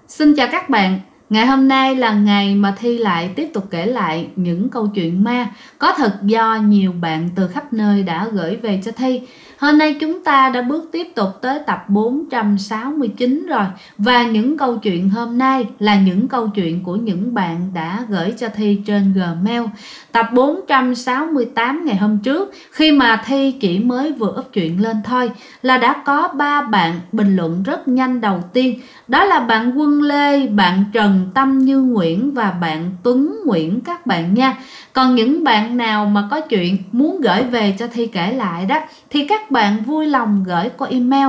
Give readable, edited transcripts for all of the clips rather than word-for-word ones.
Xin chào các bạn. Ngày hôm nay là ngày mà Thi lại tiếp tục kể lại những câu chuyện ma có thật do nhiều bạn từ khắp nơi đã gửi về cho Thi. Hôm nay chúng ta đã bước tiếp tục tới tập 469 rồi. Và những câu chuyện hôm nay là những câu chuyện của những bạn đã gửi cho Thi trên Gmail. Tập 468 ngày hôm trước, khi mà Thi chỉ mới vừa up chuyện lên thôi, là đã có 3 bạn bình luận rất nhanh. Đầu tiên đó là bạn Quân Lê, bạn Trần Tâm Như Nguyễn và bạn Tuấn Nguyễn các bạn nha. Còn những bạn nào mà có chuyện muốn gửi về cho Thi kể lại đó thì các bạn vui lòng gửi qua email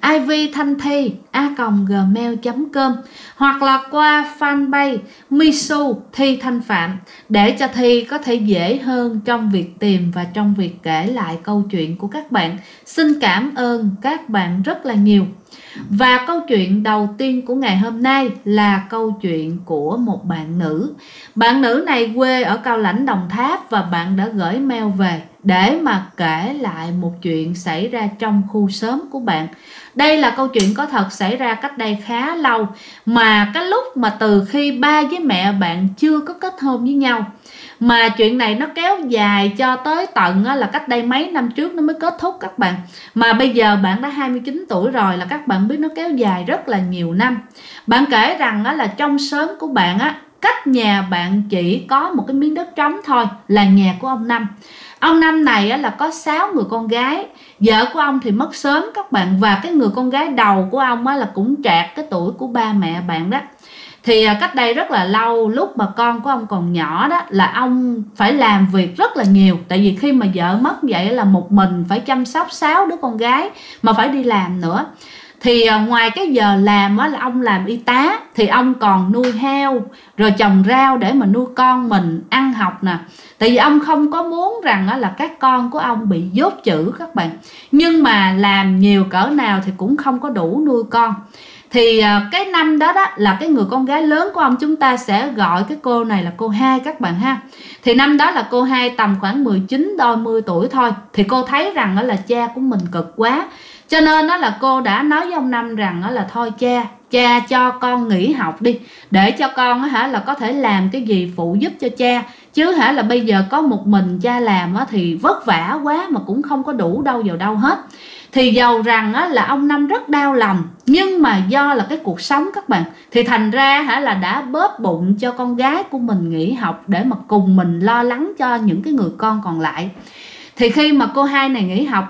ivthanthi@gmail.com hoặc là qua fanpage Misu Thi Thanh Phạm để cho Thi có thể dễ hơn trong việc tìm và trong việc kể lại câu chuyện của các bạn. Xin cảm ơn các bạn rất là nhiều. Và câu chuyện đầu tiên của ngày hôm nay là câu chuyện của một bạn nữ. Bạn nữ này quê ở Cao Lãnh, Đồng Tháp và bạn đã gửi mail về để mà kể lại một chuyện xảy ra trong khu xóm của bạn. Đây là câu chuyện có thật xảy ra cách đây khá lâu, mà cái lúc mà từ khi ba với mẹ bạn chưa có kết hôn với nhau. Mà chuyện này nó kéo dài cho tới tận là cách đây mấy năm trước nó mới kết thúc các bạn. Mà bây giờ bạn đã 29 tuổi rồi, là các bạn biết nó kéo dài rất là nhiều năm. Bạn kể rằng là trong xóm của bạn cách nhà bạn chỉ có một cái miếng đất trống thôi, là nhà của ông Năm. Ông Năm này là có 6 người con gái. Vợ của ông thì mất sớm các bạn. Và cái người con gái đầu của ông là cũng trạc cái tuổi của ba mẹ bạn đó. Thì cách đây rất là lâu, lúc mà con của ông còn nhỏ đó, là ông phải làm việc rất là nhiều. Tại vì khi mà vợ mất vậy là một mình phải chăm sóc 6 đứa con gái mà phải đi làm nữa. Thì ngoài cái giờ làm là ông làm y tá, thì ông còn nuôi heo rồi trồng rau để mà nuôi con mình ăn học nè. Tại vì ông không có muốn rằng là các con của ông bị dốt chữ các bạn. Nhưng mà làm nhiều cỡ nào thì cũng không có đủ nuôi con. Thì cái năm đó là cái người con gái lớn của ông, chúng ta sẽ gọi cái cô này là cô Hai các bạn ha. Thì năm đó là cô Hai tầm khoảng 19 đôi 10 tuổi thôi. Thì cô thấy rằng là cha của mình cực quá, cho nên là cô đã nói với ông Năm rằng là thôi cha cho con nghỉ học đi, để cho con là có thể làm cái gì phụ giúp cho cha. Chứ là bây giờ có một mình cha làm thì vất vả quá mà cũng không có đủ đâu vào đâu hết. Thì dầu rằng là ông Năm rất đau lòng, nhưng mà do là cái cuộc sống các bạn, thì thành ra là đã bóp bụng cho con gái của mình nghỉ học để mà cùng mình lo lắng cho những cái người con còn lại. Thì khi mà cô Hai này nghỉ học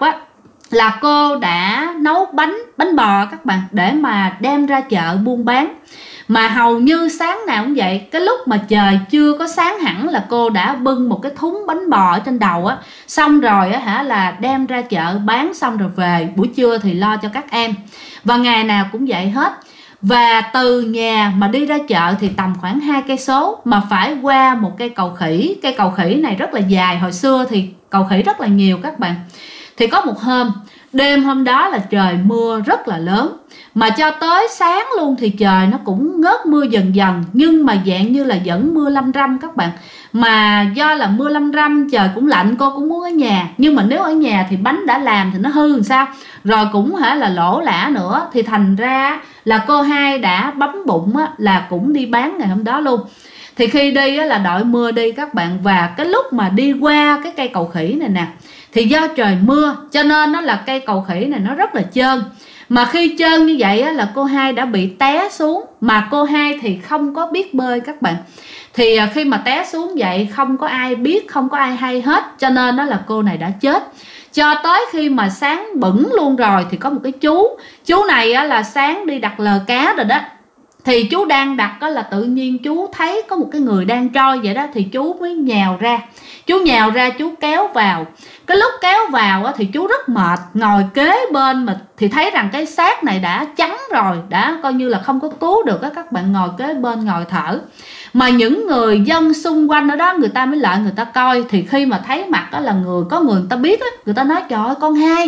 là cô đã nấu bánh bò các bạn, để mà đem ra chợ buôn bán. Mà hầu như sáng nào cũng vậy, cái lúc mà trời chưa có sáng hẳn là cô đã bưng một cái thúng bánh bò ở trên đầu xong rồi là đem ra chợ bán, xong rồi về buổi trưa thì lo cho các em. Và ngày nào cũng vậy hết. Và từ nhà mà đi ra chợ thì tầm khoảng 2 cây số, mà phải qua một cây cầu khỉ. Cây cầu khỉ này rất là dài, hồi xưa thì cầu khỉ rất là nhiều các bạn. Thì có một hôm, đêm hôm đó là trời mưa rất là lớn, mà cho tới sáng luôn thì trời nó cũng ngớt mưa dần dần, nhưng mà dạng như là vẫn mưa lâm râm các bạn. Mà do là mưa lâm râm, trời cũng lạnh, cô cũng muốn ở nhà. Nhưng mà nếu ở nhà thì bánh đã làm thì nó hư làm sao, rồi cũng là lỗ lã nữa. Thì thành ra là cô Hai đã bấm bụng là cũng đi bán ngày hôm đó luôn. Thì khi đi là đội mưa đi các bạn. Và cái lúc mà đi qua cái cây cầu khỉ này nè, thì do trời mưa cho nên là cây cầu khỉ này nó rất là trơn. Mà khi trơn như vậy là cô Hai đã bị té xuống. Mà cô Hai thì không có biết bơi các bạn. Thì khi mà té xuống vậy không có ai biết, không có ai hay hết, cho nên là cô này đã chết. Cho tới khi mà sáng bửng luôn rồi thì có một cái chú này là sáng đi đặt lờ cá rồi đó. Thì chú đang đặt là tự nhiên chú thấy có một cái người đang trôi vậy đó. Thì chú mới nhào ra. Chú nhào ra, chú kéo vào. Cái lúc kéo vào thì chú rất mệt, ngồi kế bên mà thì thấy rằng cái xác này đã trắng rồi, đã coi như là không có cứu được các bạn, ngồi kế bên ngồi thở. Mà những người dân xung quanh ở đó người ta mới lại người ta coi. Thì khi mà thấy mặt là có người ta biết người ta nói trời ơi,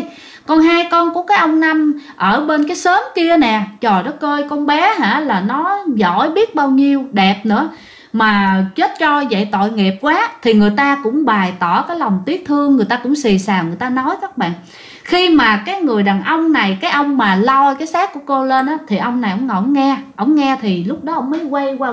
con Hai con của cái ông Năm ở bên cái xóm kia nè, trời đất ơi, con bé là nó giỏi biết bao nhiêu, đẹp nữa, mà chết trôi vậy tội nghiệp quá. Thì người ta cũng bày tỏ cái lòng tiếc thương, người ta cũng xì xào, người ta nói các bạn. Khi mà cái người đàn ông này, cái ông mà lôi cái xác của cô lên á, thì ông này ông ngồi ông nghe thì lúc đó ông mới quay qua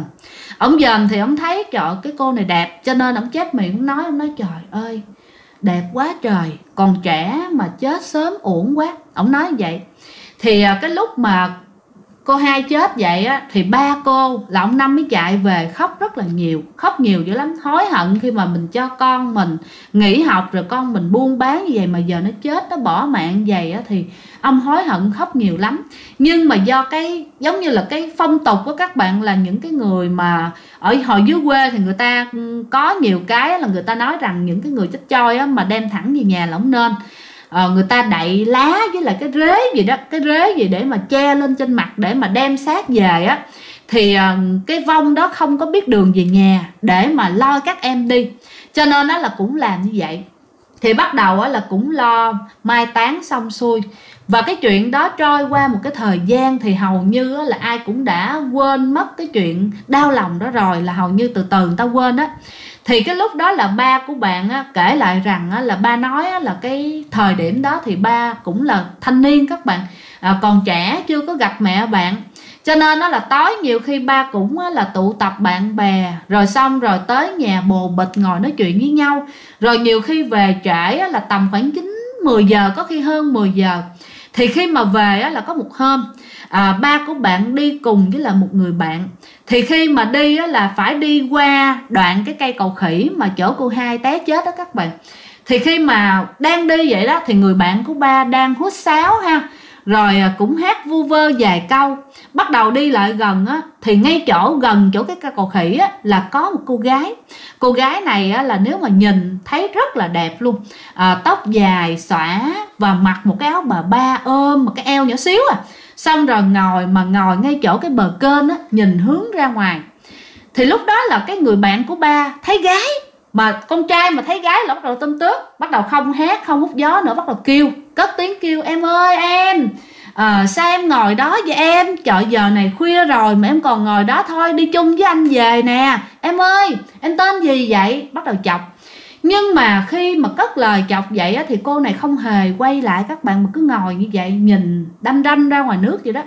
ông dòm thì ông thấy trời cái cô này đẹp, cho nên ông chép miệng ông nói trời ơi đẹp quá trời, còn trẻ mà chết sớm uổng quá, ông nói như vậy. Thì cái lúc mà cô hai chết vậy á, thì ba cô là ông Năm mới chạy về khóc rất là nhiều, khóc nhiều dữ lắm, hối hận khi mà mình cho con mình nghỉ học rồi con mình buôn bán như vậy mà giờ nó chết, nó bỏ mạng như vậy á, thì ông hối hận khóc nhiều lắm. Nhưng mà do cái giống như là cái phong tục của các bạn là những cái người mà ở hồi dưới quê thì người ta có nhiều cái là người ta nói rằng những cái người chết trôi á, mà đem thẳng về nhà là không nên. Người ta đậy lá với lại cái rế gì đó, cái rế gì để mà che lên trên mặt để mà đem xác về á, thì cái vong đó không có biết đường về nhà để mà lôi các em đi, cho nên đó là cũng làm như vậy. Thì bắt đầu á, là cũng lo mai táng xong xuôi, và cái chuyện đó trôi qua một cái thời gian thì hầu như á, là ai cũng đã quên mất cái chuyện đau lòng đó rồi, là hầu như từ từ người ta quên á. Thì cái lúc đó là ba của bạn á, kể lại rằng á, là ba nói á, là cái thời điểm đó thì ba cũng là thanh niên các bạn, còn trẻ chưa có gặp mẹ bạn, cho nên nó là tối nhiều khi ba cũng á, là tụ tập bạn bè rồi xong rồi tới nhà bồ bịch ngồi nói chuyện với nhau, rồi nhiều khi về trễ á, là tầm khoảng 9-10 giờ, có khi hơn 10 giờ. Thì khi mà về á, là có một hôm ba của bạn đi cùng với là một người bạn. Thì khi mà đi á, là phải đi qua đoạn cái cây cầu khỉ mà chỗ cô hai té chết đó các bạn. Thì khi mà đang đi vậy đó thì người bạn của ba đang hút sáo ha, rồi cũng hát vu vơ vài câu. Bắt đầu đi lại gần á, thì ngay gần chỗ cái cây cầu khỉ á, là có một cô gái. Cô gái này á, là nếu mà nhìn thấy rất là đẹp luôn, tóc dài xõa và mặc một cái áo bà ba ôm một cái eo nhỏ xíu xong rồi ngồi ngay chỗ cái bờ kênh á, nhìn hướng ra ngoài. Thì lúc đó là cái người bạn của ba thấy gái, mà con trai mà thấy gái là bắt đầu tôm tước, bắt đầu không hát không hút gió nữa, bắt đầu kêu, cất tiếng kêu em ơi em, sao em ngồi đó vậy em, trời giờ này khuya rồi mà em còn ngồi đó, thôi đi chung với anh về nè, em ơi em tên gì vậy, bắt đầu chọc. Nhưng mà khi mà cất lời chọc vậy á, thì cô này không hề quay lại các bạn, mà cứ ngồi như vậy nhìn đăm đăm ra ngoài nước vậy đó.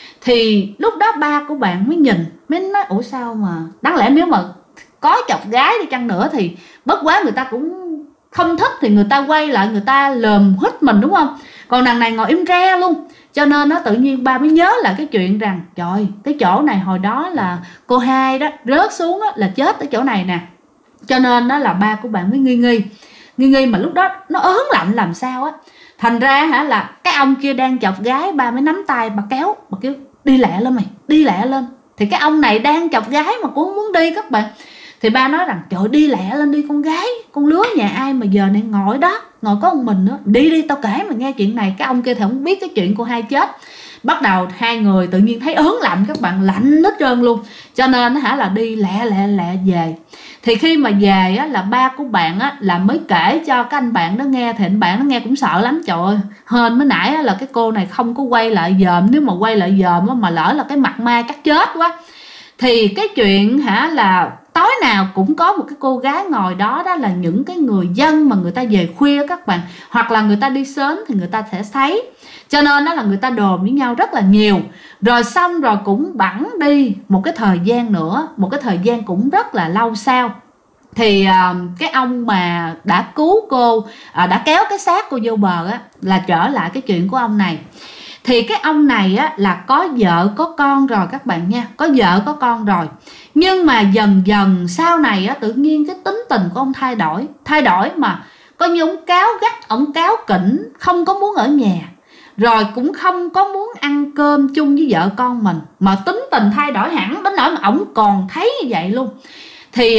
Thì lúc đó ba của bạn mới nhìn, mới nói ủa sao mà, đáng lẽ nếu mà có chọc gái đi chăng nữa thì bất quá người ta cũng không thích thì người ta quay lại người ta lườm hít mình đúng không, còn đằng này ngồi im re luôn. Cho nên nó tự nhiên ba mới nhớ lại cái chuyện rằng trời, cái chỗ này hồi đó là cô hai đó rớt xuống đó, là chết ở chỗ này nè. Cho nên đó là ba của bạn mới nghi mà lúc đó nó ớn lạnh làm sao á. Thành ra là cái ông kia đang chọc gái, ba mới nắm tay bà kéo, bà kêu đi lẹ lên mày, đi lẹ lên. Thì cái ông này đang chọc gái mà cũng không muốn đi các bạn. Thì ba nói rằng trời đi lẹ lên đi con gái, con lứa nhà ai mà giờ này ngồi đó, ngồi có một mình nữa, đi tao kể mà nghe chuyện này. Cái ông kia thì không biết cái chuyện cô hai chết. Bắt đầu hai người tự nhiên thấy ớn lạnh các bạn, lạnh hết trơn luôn. Cho nên là đi lẹ về. Thì khi mà về á, là ba của bạn á, là mới kể cho cái anh bạn đó nghe. Thì anh bạn nó nghe cũng sợ lắm, trời ơi hên mới nãy á, là cái cô này không có quay lại dòm, nếu mà quay lại dòm á, mà lỡ là cái mặt mai chắc chết quá. Thì cái chuyện là tối nào cũng có một cái cô gái ngồi đó, đó là những cái người dân mà người ta về khuya các bạn, hoặc là người ta đi sớm thì người ta sẽ thấy. Cho nên đó là người ta đồn với nhau rất là nhiều. Rồi xong rồi cũng bẵng đi một cái thời gian nữa, một cái thời gian cũng rất là lâu sau. Thì cái ông mà đã cứu cô, đã kéo cái xác cô vô bờ á, là trở lại cái chuyện của ông này. Thì cái ông này á, là có vợ có con rồi các bạn nha, có vợ có con rồi. Nhưng mà dần dần sau này á, tự nhiên cái tính tình của ông thay đổi mà có như ông cáu gắt, ông cáu kỉnh, không có muốn ở nhà, rồi cũng không có muốn ăn cơm chung với vợ con mình, mà tính tình thay đổi hẳn đến nỗi mà ổng còn thấy như vậy luôn. Thì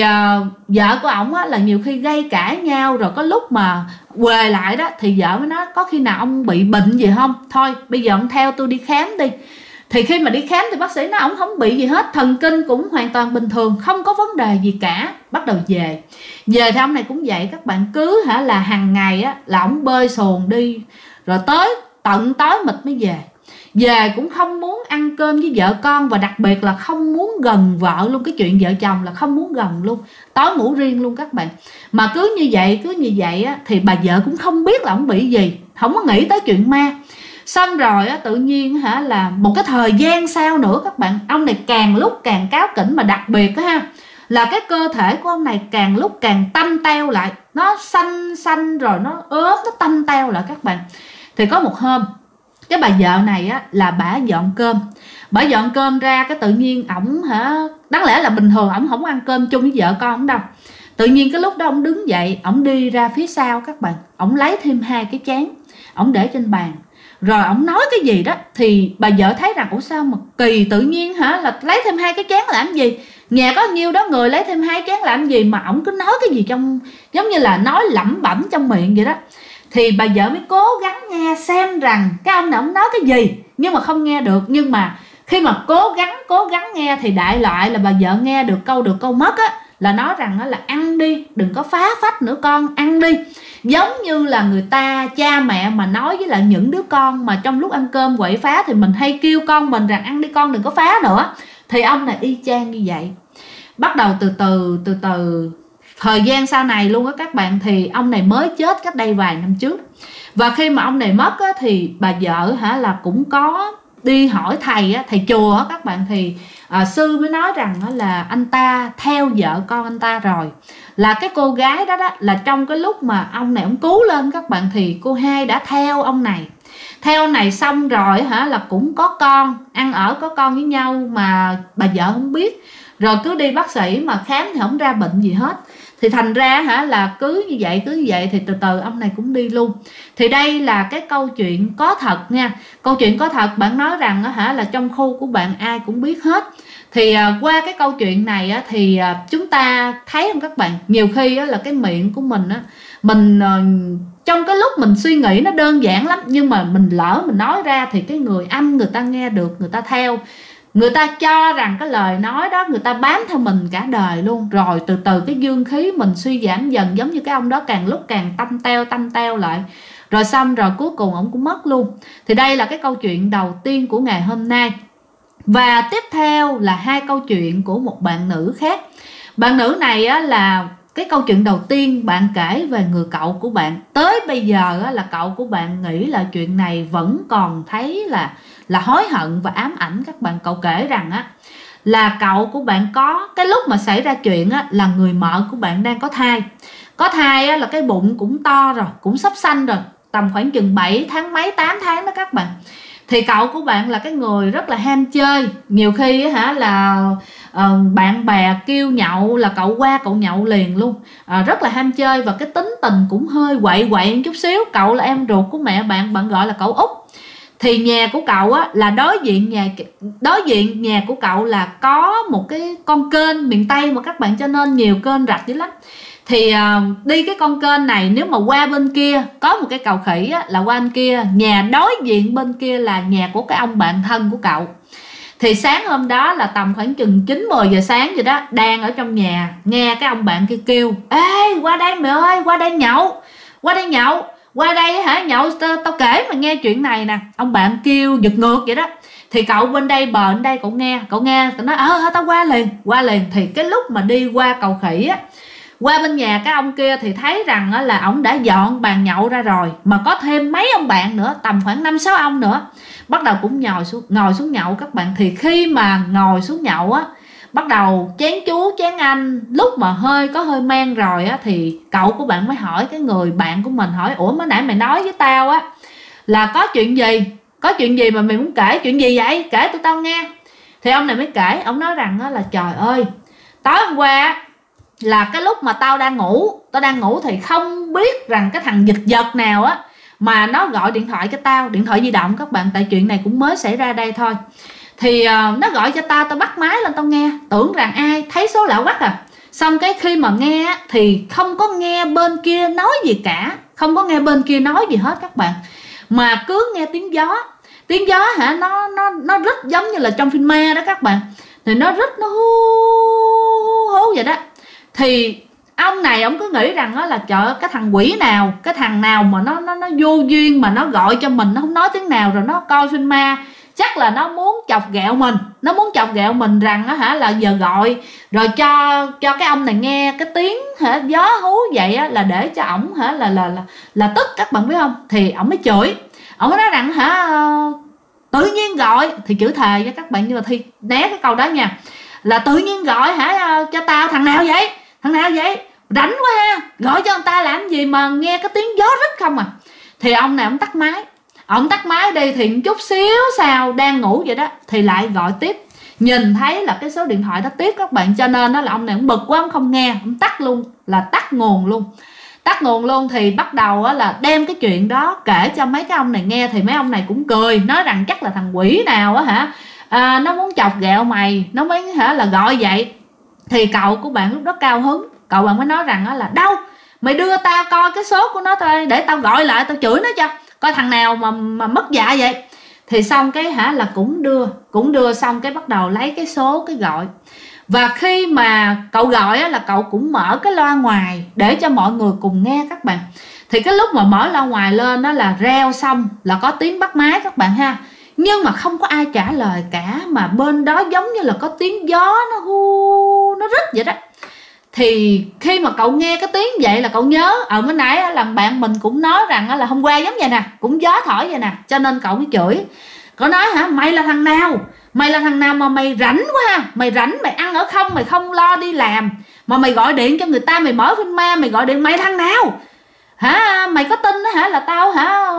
vợ của ổng á, là nhiều khi gây cãi nhau, rồi có lúc mà quề lại đó thì vợ mới nói có khi nào ông bị bệnh gì không, thôi bây giờ ông theo tôi đi khám đi. Thì khi mà đi khám thì bác sĩ nói ổng không bị gì hết, thần kinh cũng hoàn toàn bình thường, không có vấn đề gì cả. Bắt đầu về thì ông này cũng vậy các bạn, cứ là hàng ngày á, là ổng bơi xuồng đi, rồi tới tận tối mịt mới về. về cũng không muốn ăn cơm với vợ con, và đặc biệt là không muốn gần vợ luôn. Cái chuyện vợ chồng là không muốn gần luôn, tối ngủ riêng luôn các bạn. Mà cứ như vậy á, thì bà vợ cũng không biết là ông bị gì, không có nghĩ tới chuyện ma. Xong rồi á, tự nhiên là một cái thời gian sau nữa các bạn, ông này càng lúc càng cáu kỉnh, mà đặc biệt á là cái cơ thể của ông này càng lúc càng tanh teo lại, nó xanh rồi nó ốm, nó tanh teo lại các bạn. Thì có một hôm, cái bà vợ này á là bả dọn cơm ra, cái tự nhiên ổng đáng lẽ là bình thường ổng không ăn cơm chung với vợ con ổng đâu. Tự nhiên cái lúc đó ổng đứng dậy, ổng đi ra phía sau các bạn, ổng lấy thêm 2 cái chén, ổng để trên bàn. Rồi ổng nói cái gì đó, thì bà vợ thấy rằng ủa sao mà kỳ, tự nhiên là lấy thêm 2 cái chén làm gì, nhà có nhiêu đó người lấy thêm 2 chén làm gì, mà ổng cứ nói cái gì trong, giống như là nói lẩm bẩm trong miệng vậy đó. Thì bà vợ mới cố gắng nghe xem rằng cái ông này ông nói cái gì, nhưng mà không nghe được. Nhưng mà khi mà cố gắng nghe thì đại loại là bà vợ nghe được câu mất á, là nói rằng là ăn đi, đừng có phá phách nữa con, ăn đi. Giống như là người ta, cha mẹ mà nói với lại những đứa con mà trong lúc ăn cơm quậy phá, thì mình hay kêu con mình rằng ăn đi con, đừng có phá nữa. Thì ông này y chang như vậy. Bắt đầu từ từ thời gian sau này luôn á các bạn, thì ông này mới chết cách đây vài năm trước. Và khi mà ông này mất á, thì bà vợ là cũng có đi hỏi thầy chùa á các bạn. Thì sư mới nói rằng là anh ta theo vợ con anh ta rồi. Là cái cô gái đó là trong cái lúc mà ông này ông cứu lên các bạn, thì cô hai đã theo ông này xong rồi là cũng có con, ăn ở có con với nhau mà bà vợ không biết. Rồi cứ đi bác sĩ mà khám thì không ra bệnh gì hết. Thì thành ra là cứ như vậy thì từ từ ông này cũng đi luôn. Thì đây là cái câu chuyện có thật nha. Câu chuyện có thật, bạn nói rằng là trong khu của bạn ai cũng biết hết. Thì qua cái câu chuyện này thì chúng ta thấy không các bạn, nhiều khi là cái miệng của mình mình trong cái lúc mình suy nghĩ nó đơn giản lắm, nhưng mà mình lỡ mình nói ra thì cái người âm người ta nghe được, người ta theo, người ta cho rằng cái lời nói đó người ta bám theo mình cả đời luôn. Rồi từ từ cái dương khí mình suy giảm dần, giống như cái ông đó càng lúc càng tăm teo lại. Rồi xong rồi cuối cùng ông cũng mất luôn. Thì đây là cái câu chuyện đầu tiên của ngày hôm nay. Và tiếp theo là 2 câu chuyện của một bạn nữ khác. Bạn nữ này là cái câu chuyện đầu tiên bạn kể về người cậu của bạn. Tới bây giờ là cậu của bạn nghĩ là chuyện này vẫn còn thấy là hối hận và ám ảnh các bạn. Cậu kể rằng là cậu của bạn có cái lúc mà xảy ra chuyện là người mợ của bạn đang có thai. Có thai là cái bụng cũng to rồi, cũng sắp sanh rồi, tầm khoảng chừng 7 tháng mấy 8 tháng đó các bạn. Thì cậu của bạn là cái người rất là ham chơi. Nhiều khi là bạn bè kêu nhậu là cậu qua cậu nhậu liền luôn. Rất là ham chơi và cái tính tình cũng hơi quậy một chút xíu. Cậu là em ruột của mẹ bạn, bạn gọi là cậu Út. Thì nhà của cậu là đối diện nhà của cậu là có một cái con kênh miền Tây mà các bạn, cho nên nhiều kênh rạch dữ lắm. Thì đi cái con kênh này, nếu mà qua bên kia có một cái cầu khỉ là qua bên kia, nhà đối diện bên kia là nhà của cái ông bạn thân của cậu. Thì sáng hôm đó là tầm khoảng chừng 9-10 giờ sáng vậy đó, đang ở trong nhà nghe cái ông bạn kia kêu: ê qua đây mẹ ơi, qua đây nhậu, qua đây nhậu, tao kể mà nghe chuyện này nè. Ông bạn kêu giật ngược vậy đó. Thì cậu bên đây bờ bên đây cậu nghe cậu nói tao qua liền. Thì cái lúc mà đi qua cầu khỉ qua bên nhà cái ông kia thì thấy rằng là ổng đã dọn bàn nhậu ra rồi, mà có thêm mấy ông bạn nữa, tầm khoảng 5-6 ông nữa, bắt đầu cũng ngồi xuống nhậu các bạn. Thì khi mà ngồi xuống nhậu bắt đầu chén chú chén anh, lúc mà có hơi men rồi thì cậu của bạn mới hỏi cái người bạn của mình, hỏi: ủa mới nãy mày nói với tao là có chuyện gì mà mày muốn kể, chuyện gì vậy, kể tụi tao nghe. Thì ông này mới kể, ông nói rằng là trời ơi, tối hôm qua là cái lúc mà tao đang ngủ thì không biết rằng cái thằng giật giật nào mà nó gọi điện thoại cho tao, điện thoại di động các bạn, tại chuyện này cũng mới xảy ra đây thôi. Thì nó gọi cho tao bắt máy lên tao nghe, tưởng rằng ai, thấy số lạ quắc Xong cái khi mà nghe thì không có nghe bên kia nói gì cả, không có nghe bên kia nói gì hết các bạn, mà cứ nghe tiếng gió nó rất giống như là trong phim ma đó các bạn. Thì nó rất nó hú vậy đó. Thì ông này ông cứ nghĩ rằng là trời ơi, cái thằng quỷ nào, cái thằng nào mà nó vô duyên mà nó gọi cho mình, nó không nói tiếng nào, rồi nó coi phim ma chắc là nó muốn chọc ghẹo mình, nó muốn chọc ghẹo mình rằng á là giờ gọi rồi cho cái ông này nghe cái tiếng gió hú vậy á, là để cho ổng là tức, các bạn biết không? Thì ổng mới chửi, ổng mới nói rằng tự nhiên gọi, thì chữ thề với các bạn, nhưng mà Thi né cái câu đó nha, là tự nhiên gọi cho tao, thằng nào vậy, rảnh quá ha, gọi cho người ta làm gì mà nghe cái tiếng gió rít không à. Thì ông này ông tắt máy đi, thì chút xíu sau đang ngủ vậy đó thì lại gọi tiếp, nhìn thấy là cái số điện thoại đó tiếp các bạn, cho nên đó là ông này ông bực quá, ông không nghe, ông tắt luôn, là tắt nguồn luôn. Thì bắt đầu là đem cái chuyện đó kể cho mấy cái ông này nghe, thì mấy ông này cũng cười, nói rằng chắc là thằng quỷ nào á nó muốn chọc ghẹo mày, nó mới là gọi vậy. Thì cậu của bạn lúc đó cao hứng, cậu bạn mới nói rằng là đâu, mày đưa tao coi cái số của nó thôi, để tao gọi lại, tao chửi nó cho coi thằng nào mà mất dạ vậy. Thì xong cái là cũng đưa xong cái bắt đầu lấy cái số cái gọi. Và khi mà cậu gọi là cậu cũng mở cái loa ngoài để cho mọi người cùng nghe các bạn. Thì cái lúc mà mở loa ngoài lên đó là reo xong là có tiếng bắt máy các bạn ha, nhưng mà không có ai trả lời cả, mà bên đó giống như là có tiếng gió nó hu nó rít vậy đó. Thì khi mà cậu nghe cái tiếng vậy là cậu nhớ mới nãy là bạn mình cũng nói rằng là hôm qua giống vậy nè, cũng gió thổi vậy nè, cho nên cậu mới chửi. Cậu nói mày là thằng nào mà mày rảnh quá ha, mày rảnh mày ăn ở không, mày không lo đi làm mà mày gọi điện cho người ta, mày mở phim ma, mày gọi điện, mày thằng nào mày có tin đó là tao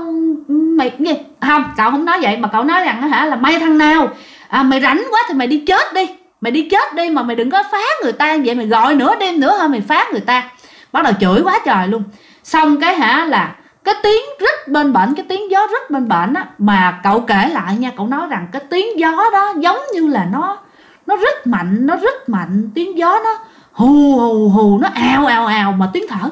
mày gì không? Cậu không nói vậy, mà cậu nói rằng là mày thằng nào mày rảnh quá thì mày đi chết đi, mà mày đừng có phá người ta vậy, mày gọi nửa đêm nữa mày phá người ta. Bắt đầu chửi quá trời luôn. Xong cái là cái tiếng rít bên bển, cái tiếng gió rít bên bển á, mà cậu kể lại nha, cậu nói rằng cái tiếng gió đó giống như là nó rít mạnh, tiếng gió nó hù, nó ào, mà tiếng thở,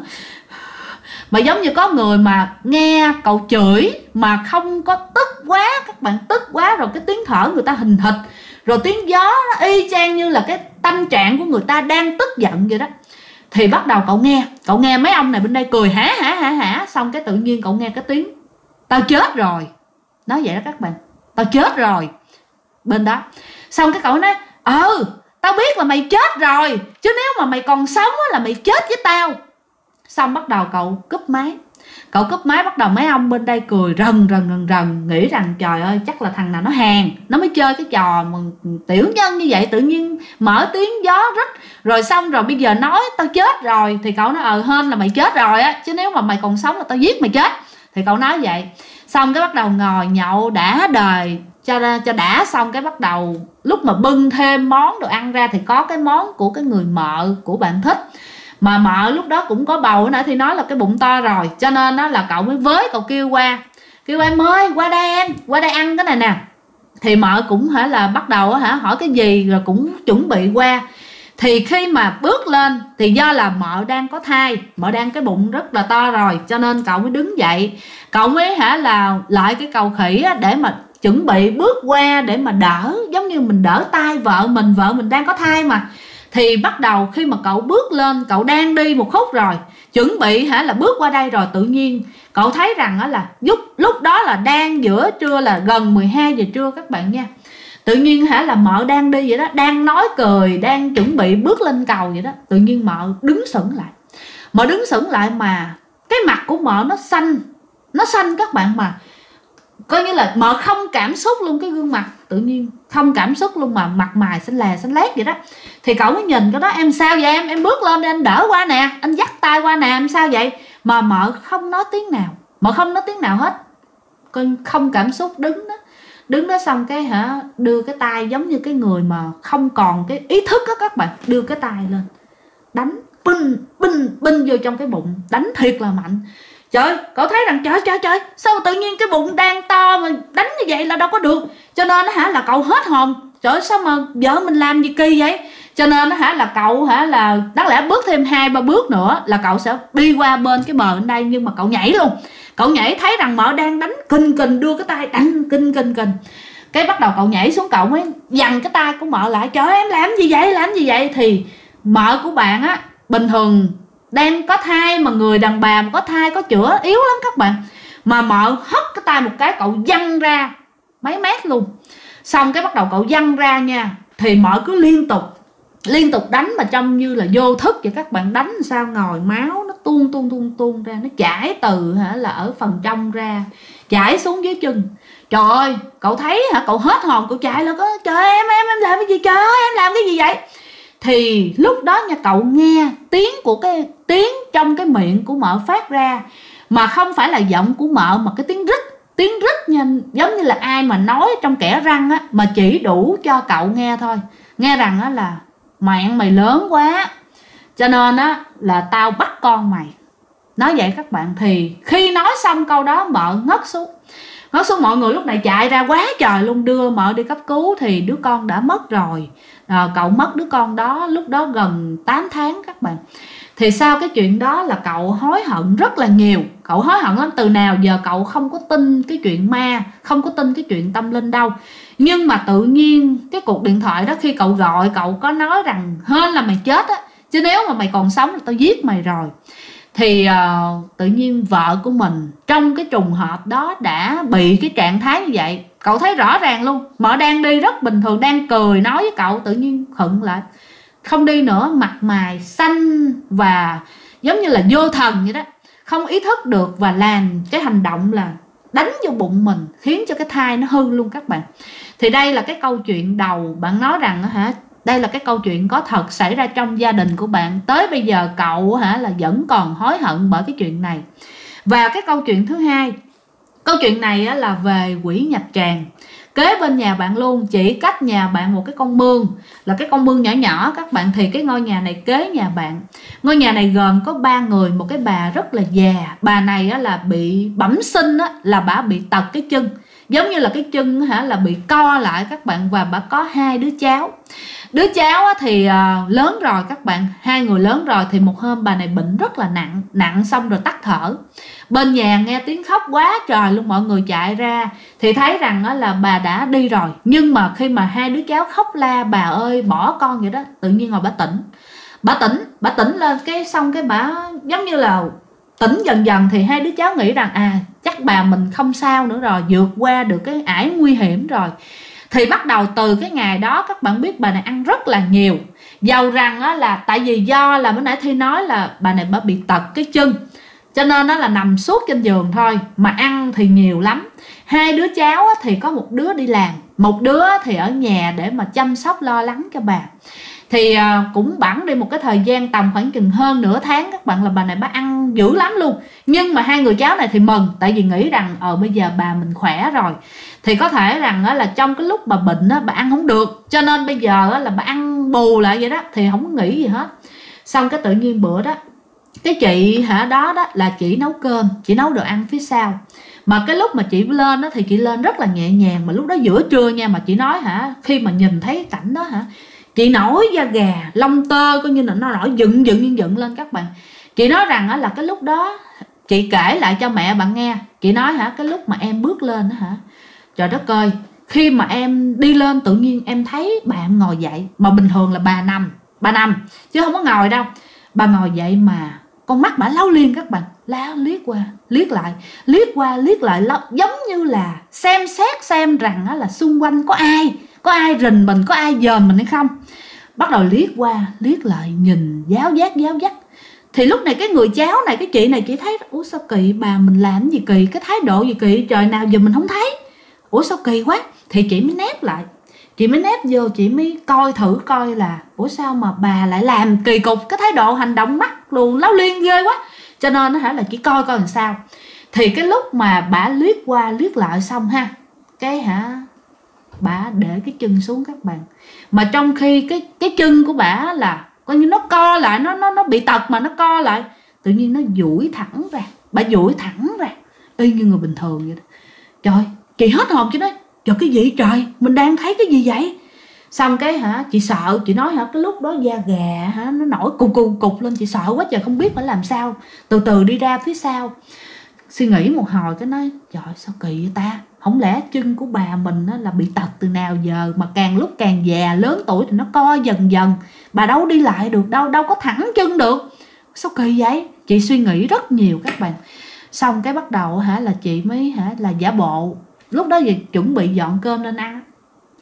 mà giống như có người mà nghe cậu chửi mà không có tức quá, các bạn, tức quá rồi cái tiếng thở người ta hình thịch, rồi tiếng gió nó y chang như là cái tâm trạng của người ta đang tức giận vậy đó. Thì bắt đầu cậu nghe mấy ông này bên đây cười hả, xong cái tự nhiên cậu nghe cái tiếng tao chết rồi, nói vậy đó các bạn, tao chết rồi bên đó. Xong cái cậu nói tao biết là mày chết rồi, chứ nếu mà mày còn sống là mày chết với tao. Xong bắt đầu cậu cúp máy, bắt đầu mấy ông bên đây cười rần, nghĩ rằng trời ơi chắc là thằng nào nó hèn, nó mới chơi cái trò mà tiểu nhân như vậy, tự nhiên mở tiếng gió rít, rồi xong rồi bây giờ nói tao chết rồi. Thì cậu nói hên là mày chết rồi á, chứ nếu mà mày còn sống là tao giết mày chết. Thì cậu nói vậy. Xong cái bắt đầu ngồi nhậu đã đời cho đã, xong cái bắt đầu lúc mà bưng thêm món đồ ăn ra thì có cái món của cái người mợ của bạn thích, mà mợ lúc đó cũng có bầu nữa, thì nói là cái bụng to rồi, cho nên đó là cậu mới với cậu kêu em ơi qua đây ăn cái này nè. Thì mợ cũng là bắt đầu hỏi cái gì, rồi cũng chuẩn bị qua. Thì khi mà bước lên thì do là mợ đang có thai, mợ đang cái bụng rất là to rồi, cho nên cậu mới đứng dậy, cậu mới là lại cái cầu khỉ để mà chuẩn bị bước qua để mà đỡ, giống như mình đỡ tay vợ mình đang có thai mà. Thì bắt đầu khi mà cậu bước lên, cậu đang đi một khúc rồi, chuẩn bị là bước qua đây rồi, tự nhiên cậu thấy rằng là lúc đó là đang giữa trưa, là gần 12 giờ trưa các bạn nha. Tự nhiên là mợ đang đi vậy đó, đang nói cười, đang chuẩn bị bước lên cầu vậy đó, tự nhiên mợ đứng sững lại, mà cái mặt của mợ nó xanh các bạn, mà coi như là mợ không cảm xúc luôn, cái gương mặt tự nhiên không cảm xúc luôn, mà mặt mày xanh lét vậy đó. Thì cậu mới nhìn cái đó, em sao vậy em bước lên đi, anh đỡ qua nè, anh dắt tay qua nè, em sao vậy? Mà mợ không nói tiếng nào, hết, coi không cảm xúc, đứng đó xong cái đưa cái tay giống như cái người mà không còn cái ý thức á các bạn, đưa cái tay lên đánh binh vô trong cái bụng, đánh thiệt là mạnh. Trời, cậu thấy rằng trời, sao tự nhiên cái bụng đang to mà đánh như vậy là đâu có được. Cho nên là cậu hết hồn. Trời, sao mà vợ mình làm gì kỳ vậy? Cho nên là cậu là đáng lẽ bước thêm 2-3 bước nữa là cậu sẽ đi qua bên cái bờ bên đây, nhưng mà cậu nhảy luôn. Cậu nhảy thấy rằng mợ đang đánh kình, đưa cái tay đánh kình. Cái bắt đầu cậu nhảy xuống, cậu mới giằng cái tay của mợ lại. Trời, em làm gì vậy? Thì mợ của bạn á, bình thường đang có thai, mà người đàn bà mà có thai có chữa yếu lắm các bạn, mà mợ hất cái tay một cái, cậu văng ra mấy mét luôn. Xong cái bắt đầu cậu văng ra nha, thì mợ cứ liên tục đánh mà trông như là vô thức vậy các bạn. Đánh sao ngồi máu nó tuôn ra, nó chảy từ là ở phần trong ra, chảy xuống dưới chân. Trời ơi, cậu thấy cậu hết hồn, cậu chạy là có trời ơi, em làm cái gì, trời ơi em làm cái gì vậy. Thì lúc đó nha, cậu nghe tiếng trong cái miệng của mợ phát ra, mà không phải là giọng của mợ mà cái tiếng rít nha, giống như là ai mà nói trong kẽ răng á, mà chỉ đủ cho cậu nghe thôi, nghe rằng á là mạng mày lớn quá, cho nên á là tao bắt con mày. Nói vậy các bạn. Thì khi nói xong câu đó, mợ ngất xuống, mọi người lúc này chạy ra quá trời luôn, đưa mợ đi cấp cứu. Thì đứa con đã mất rồi. Cậu mất đứa con đó lúc đó gần 8 tháng các bạn. Thì sau cái chuyện đó là cậu hối hận rất là nhiều. Cậu hối hận lắm. Từ nào giờ cậu không có tin cái chuyện ma, không có tin cái chuyện tâm linh đâu. Nhưng mà tự nhiên cái cuộc điện thoại đó, khi cậu gọi, cậu có nói rằng hên là mày chết á, chứ nếu mà mày còn sống là tao giết mày rồi. Thì tự nhiên vợ của mình trong cái trùng hợp đó đã bị cái trạng thái như vậy. Cậu thấy rõ ràng luôn, mợ đang đi rất bình thường, đang cười nói với cậu, tự nhiên khựng lại, không đi nữa, mặt mày xanh và giống như là vô thần vậy đó, không ý thức được, và làm cái hành động là đánh vô bụng mình, khiến cho cái thai nó hư luôn các bạn. Thì đây là cái câu chuyện đầu. Bạn nói rằng đây là cái câu chuyện có thật xảy ra trong gia đình của bạn. Tới bây giờ cậu là vẫn còn hối hận bởi cái chuyện này. Và cái câu chuyện thứ hai, câu chuyện này là về quỷ nhập tràng. Kế bên nhà bạn luôn, chỉ cách nhà bạn một cái con mương, là cái con mương nhỏ nhỏ các bạn. Thì cái ngôi nhà này kế nhà bạn. Ngôi nhà này gồm có 3 người, một cái bà rất là già. Bà này là bị bẩm sinh, là bà bị tật cái chân, giống như là cái chân là bị co lại các bạn. Và bà có 2 đứa cháu. Đứa cháu thì lớn rồi các bạn, 2 người lớn rồi. Thì một hôm bà này bệnh rất là nặng xong rồi tắt thở. Bên nhà nghe tiếng khóc quá trời luôn, mọi người chạy ra thì thấy rằng là bà đã đi rồi. Nhưng mà khi mà 2 đứa cháu khóc la bà ơi bỏ con vậy đó, tự nhiên rồi bà tỉnh lên, cái xong cái bà giống như là tỉnh dần dần. Thì 2 đứa cháu nghĩ rằng chắc bà mình không sao nữa rồi, vượt qua được cái ải nguy hiểm rồi. Thì bắt đầu từ cái ngày đó các bạn biết bà này ăn rất là nhiều. Dầu rằng là tại vì do là bữa nãy Thi nói là bà này bà bị tật cái chân, cho nên nó là nằm suốt trên giường thôi, mà ăn thì nhiều lắm. 2 đứa cháu thì có một đứa đi làm, một đứa thì ở nhà để mà chăm sóc lo lắng cho bà. Thì cũng bẵng đi một cái thời gian tầm khoảng chừng hơn nửa tháng các bạn, là bà này bà ăn dữ lắm luôn. Nhưng mà 2 người cháu này thì mừng, tại vì nghĩ rằng bây giờ bà mình khỏe rồi. Thì có thể rằng là trong cái lúc bà bệnh bà ăn không được, cho nên bây giờ là bà ăn bù lại vậy đó, thì không có nghĩ gì hết. Xong cái tự nhiên bữa đó, cái chị đó là chị nấu cơm, chị nấu đồ ăn phía sau. Mà cái lúc mà chị lên thì chị lên rất là nhẹ nhàng. Mà lúc đó giữa trưa nha, mà chị nói khi mà nhìn thấy cảnh đó chị nổi da gà, lông tơ coi như là nó nổi dựng lên các bạn. Chị nói rằng là cái lúc đó chị kể lại cho mẹ bạn nghe. Chị nói cái lúc mà em bước lên trời đất ơi, khi mà em đi lên tự nhiên em thấy bạn ngồi dậy. Mà bình thường là bà nằm chứ không có ngồi đâu. Bà ngồi dậy mà con mắt bà láo liên các bạn, láo liếc qua liếc lại, liếc qua liếc lại, giống như là xem xét xem rằng là xung quanh có ai rình mình, có ai dòm mình hay không. Bắt đầu liếc qua liếc lại, nhìn giáo giác. Thì lúc này cái người cháu này, cái chị này, chị thấy ủa sao kỳ, bà mình làm gì kỳ, cái thái độ gì kỳ, trời nào giờ mình không thấy, ủa sao kỳ quá. Thì chị mới nép lại, chị mới nép vô, chị mới thử coi là ủa sao mà bà lại làm kỳ cục, cái thái độ hành động mắt luồn láo liên ghê quá. Cho nên nó là chỉ coi làm sao. Thì cái lúc mà bà liếc qua liếc lại xong cái bà để cái chân xuống các bạn. Mà trong khi cái chân của bà là coi như nó co lại, nó bị tật mà nó co lại, tự nhiên nó duỗi thẳng ra, bà duỗi thẳng ra y như người bình thường vậy đó. Trời, chị hết hồn, chị nói trời cái gì trời, mình đang thấy cái gì vậy. Xong cái chị sợ, chị nói cái lúc đó da gà nó nổi cục lên, chị sợ quá trời không biết phải làm sao. Từ từ đi ra phía sau, suy nghĩ một hồi cái nói trời sao kỳ vậy ta, không lẽ chân của bà mình là bị tật từ nào giờ mà càng lúc càng già, lớn tuổi thì nó co dần, bà đâu đi lại được đâu có thẳng chân được, sao kỳ vậy. Chị suy nghĩ rất nhiều các bạn. Xong cái bắt đầu là chị mới là giả bộ, lúc đó chuẩn bị dọn cơm lên ăn.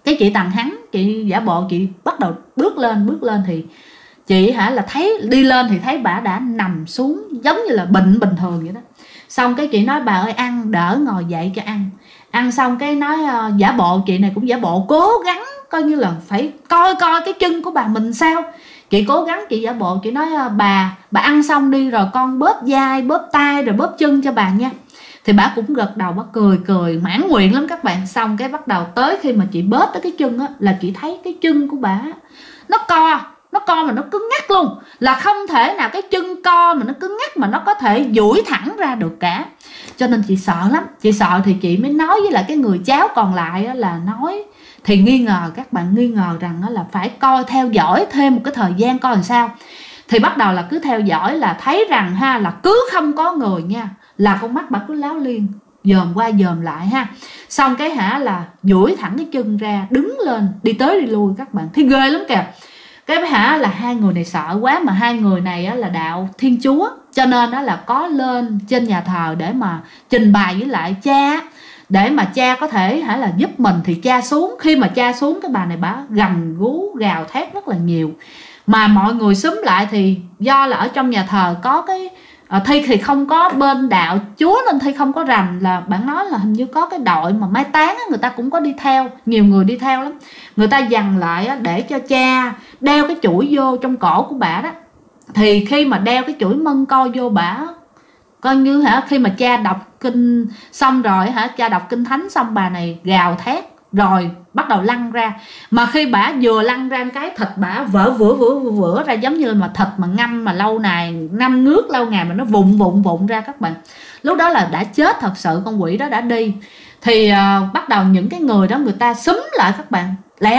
Cái chị Tằng Hắn, chị giả bộ chị bắt đầu bước lên thì chị là thấy đi lên thì thấy bà đã nằm xuống giống như là bệnh bình thường vậy đó. Xong cái chị nói bà ơi ăn, đỡ ngồi dậy cho ăn. Ăn xong cái nói giả bộ, chị này cũng giả bộ cố gắng coi như là phải coi cái chân của bà mình sao. Chị cố gắng chị giả bộ, chị nói bà ăn xong đi rồi con bóp vai bóp tay rồi bóp chân cho bà nha. Thì bà cũng gật đầu, bà cười mãn nguyện lắm các bạn. Xong cái bắt đầu tới khi mà chị bóp tới cái chân á, là chị thấy cái chân của bà nó co mà nó cứng ngắc luôn, là không thể nào cái chân co mà nó cứng ngắc mà nó có thể duỗi thẳng ra được cả. Cho nên chị sợ lắm, chị sợ thì chị mới nói với lại cái người cháu còn lại là nói thì nghi ngờ, các bạn nghi ngờ rằng là phải coi theo dõi thêm một cái thời gian coi làm sao. Thì bắt đầu là cứ theo dõi là thấy rằng là cứ không có người nha, là con mắt bà cứ láo liên dòm qua dòm lại Xong cái là duỗi thẳng cái chân ra, đứng lên đi tới đi lui các bạn, thấy ghê lắm kìa. Cái là hai người này sợ quá, mà hai người này là đạo Thiên Chúa, cho nên là có lên trên nhà thờ để mà trình bày với lại cha, để mà cha có thể là giúp mình. Thì cha xuống, khi mà cha xuống cái bà này bà gầm gú gào thét rất là nhiều. Mà mọi người xúm lại thì do là ở trong nhà thờ có cái Thi thì không có bên đạo Chúa nên Thi không có rành, là bạn nói là hình như có cái đội mà mai táng người ta cũng có đi theo, nhiều người đi theo lắm. Người ta dằn lại để cho cha đeo cái chuỗi vô trong cổ của bả đó. Thì khi mà đeo cái chuỗi mân co vô bả, coi như khi mà cha đọc kinh xong rồi cha đọc kinh thánh xong, bà này gào thét rồi bắt đầu lăn ra. Mà khi bả vừa lăn ra cái thịt bả vỡ ra, giống như mà thịt mà ngâm mà lâu ngày ngâm nước lâu ngày mà nó vụn ra các bạn. Lúc đó là đã chết thật sự, con quỷ đó đã đi. Thì bắt đầu những cái người đó người ta xúm lại các bạn,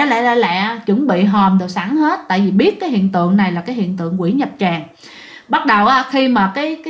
lẹ chuẩn bị hòm đồ sẵn hết, tại vì biết cái hiện tượng này là cái hiện tượng quỷ nhập tràng. Bắt đầu khi mà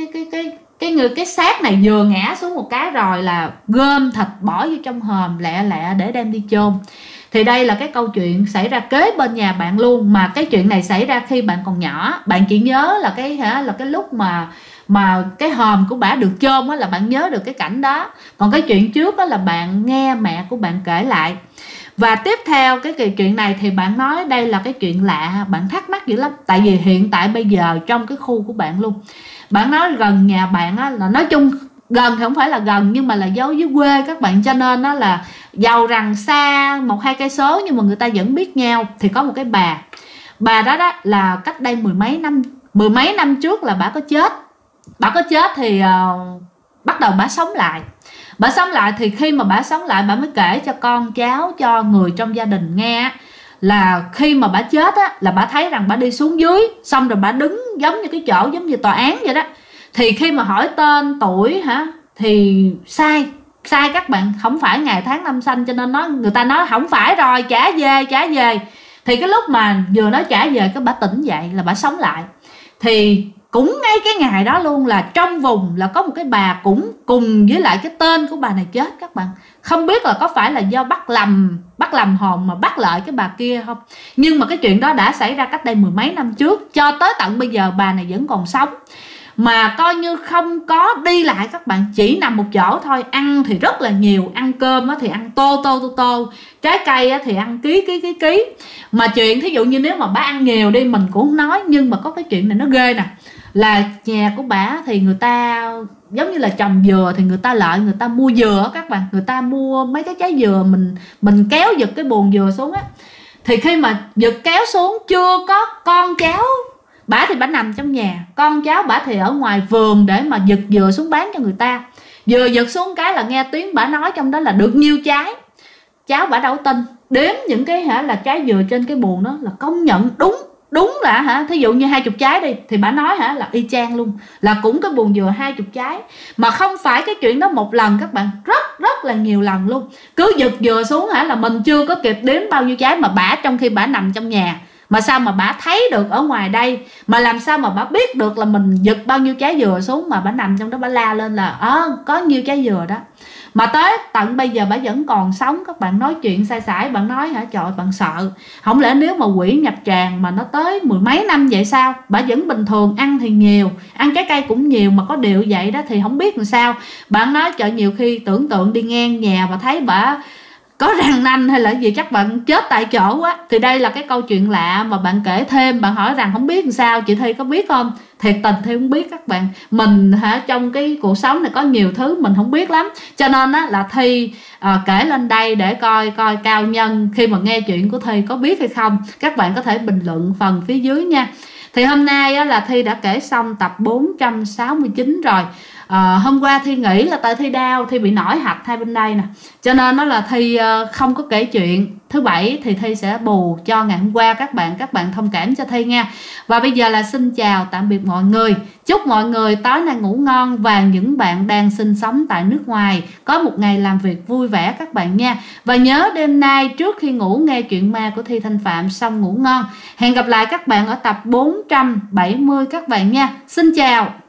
cái xác này vừa ngã xuống một cái rồi là gom thịt bỏ vô trong hòm lẹ để đem đi chôn. Thì đây là cái câu chuyện xảy ra kế bên nhà bạn luôn, mà cái chuyện này xảy ra khi bạn còn nhỏ. Bạn chỉ nhớ là cái lúc mà cái hòm của bả được chôn là bạn nhớ được cái cảnh đó. Còn cái chuyện trước là bạn nghe mẹ của bạn kể lại. Và tiếp theo cái chuyện này thì bạn nói đây là cái chuyện lạ, bạn thắc mắc dữ lắm. Tại vì hiện tại bây giờ trong cái khu của bạn luôn, bạn nói gần nhà bạn là nói chung gần thì không phải là gần, nhưng mà là giấu dưới quê các bạn, cho nên là giàu rằng xa 1-2 cây số nhưng mà người ta vẫn biết nhau. Thì có một cái bà đó là cách đây mười mấy năm trước là bà có chết thì bắt đầu bà sống lại. Thì khi mà bà sống lại, bà mới kể cho con cháu, cho người trong gia đình nghe là khi mà bà chết là bà thấy rằng bà đi xuống dưới, xong rồi bà đứng giống như cái chỗ giống như tòa án vậy đó. Thì khi mà hỏi tên tuổi thì sai các bạn, không phải ngày tháng năm sinh, cho nên người ta nói không phải rồi, trả về. Thì cái lúc mà vừa nói trả về cái bà tỉnh dậy là bà sống lại. Thì cũng ngay cái ngày đó luôn là trong vùng là có một cái bà cũng cùng với lại cái tên của bà này chết các bạn. Không biết là có phải là do bắt lầm hồn mà bắt lại cái bà kia không. Nhưng mà cái chuyện đó đã xảy ra cách đây 10 mấy năm trước, cho tới tận bây giờ bà này vẫn còn sống. Mà coi như không có đi lại các bạn, chỉ nằm một chỗ thôi. Ăn thì rất là nhiều, ăn cơm thì ăn tô, trái cây thì ăn ký. Mà chuyện thí dụ như nếu mà bà ăn nhiều đi mình cũng không nói, nhưng mà có cái chuyện này nó ghê nè, là nhà của bà thì người ta giống như là trồng dừa, thì người ta mua dừa các bạn, người ta mua mấy cái trái dừa, mình kéo giật cái buồng dừa xuống thì khi mà giật kéo xuống chưa có con cháu bả thì bả nằm trong nhà, con cháu bả thì ở ngoài vườn để mà giật dừa xuống bán cho người ta. Vừa giật xuống cái là nghe tiếng bả nói trong đó là được nhiêu trái. Cháu bả đâu tin, đếm những cái là trái dừa trên cái buồng đó là công nhận đúng là thí dụ như 20 trái đi thì bả nói là y chang luôn, là cũng cái buồng dừa 20 trái. Mà không phải cái chuyện đó một lần các bạn, rất là nhiều lần luôn. Cứ giật dừa xuống là mình chưa có kịp đếm bao nhiêu trái, mà bả trong khi bả nằm trong nhà, mà sao mà bả thấy được ở ngoài đây, mà làm sao mà bả biết được là mình giật bao nhiêu trái dừa xuống, mà bả nằm trong đó bả la lên là có nhiêu trái dừa đó. Mà tới tận bây giờ bả vẫn còn sống. Các bạn nói chuyện sai sải, bạn nói trời ơi, bạn sợ không lẽ nếu mà quỷ nhập tràng mà nó tới 10 mấy năm vậy sao. Bả vẫn bình thường, ăn thì nhiều, ăn trái cây cũng nhiều, mà có điều vậy đó thì không biết làm sao. Bạn nói trời, nhiều khi tưởng tượng đi ngang nhà và thấy bả có răng nanh hay là gì chắc bạn chết tại chỗ á. Thì đây là cái câu chuyện lạ mà bạn kể thêm. Bạn hỏi rằng không biết làm sao, chị Thi có biết không? Thiệt tình Thi không biết các bạn. Mình trong cái cuộc sống này có nhiều thứ mình không biết lắm, cho nên á là Thi kể lên đây để coi cao nhân khi mà nghe chuyện của Thi có biết hay không. Các bạn có thể bình luận phần phía dưới nha. Thì hôm nay á, là Thi đã kể xong tập 469 rồi. Hôm qua Thi nghĩ là tại Thi đau, Thi bị nổi hạch hai bên đây nè, cho nên nó là Thi không có kể chuyện. Thứ bảy thì Thi sẽ bù cho ngày hôm qua các bạn thông cảm cho Thi nha. Và bây giờ là xin chào tạm biệt mọi người. Chúc mọi người tối nay ngủ ngon, và những bạn đang sinh sống tại nước ngoài có một ngày làm việc vui vẻ các bạn nha. Và nhớ đêm nay trước khi ngủ nghe chuyện ma của Thi Thanh Phạm xong ngủ ngon. Hẹn gặp lại các bạn ở tập 470 các bạn nha. Xin chào.